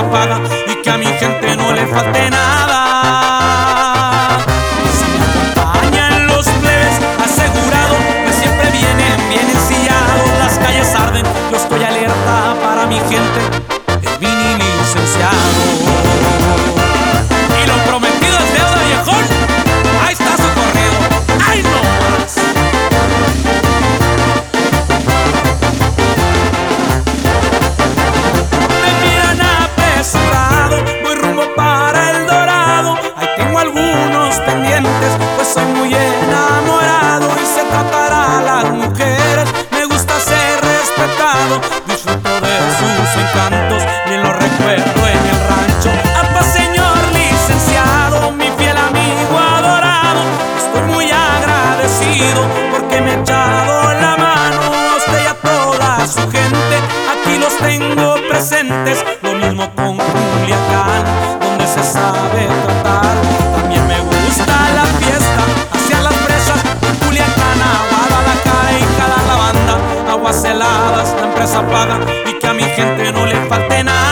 paga y que a mi gente no le falte nada. Y si me acompañan los plebes, asegurado que siempre vienen bien ensillados. Las calles arden, yo estoy alerta para mi gente, el Vini licenciado. Y lo prometido es deuda, viejón. Ahí está su corrido, ¡ay no más! Me miran apresurado, voy rumbo para el Dorado. Ahí tengo algunos pendientes, pues soy muy enamorado. Y se tratará a las mujeres, me gusta ser respetado. Disfruto de sus encantos, bien lo recuerdo en el rancho. ¡Apa, señor licenciado, mi fiel amigo adorado! Estoy muy agradecido porque me ha echado la mano a usted y a toda su gente. Aquí los tengo presentes, lo mismo con Culiacán, donde se sabe tratar. También me gusta la fiesta hacia las presas, Culiacán, a Guadalajara y jalar la banda. Aguas heladas, la empresa paga y que a mi gente no le falte nada.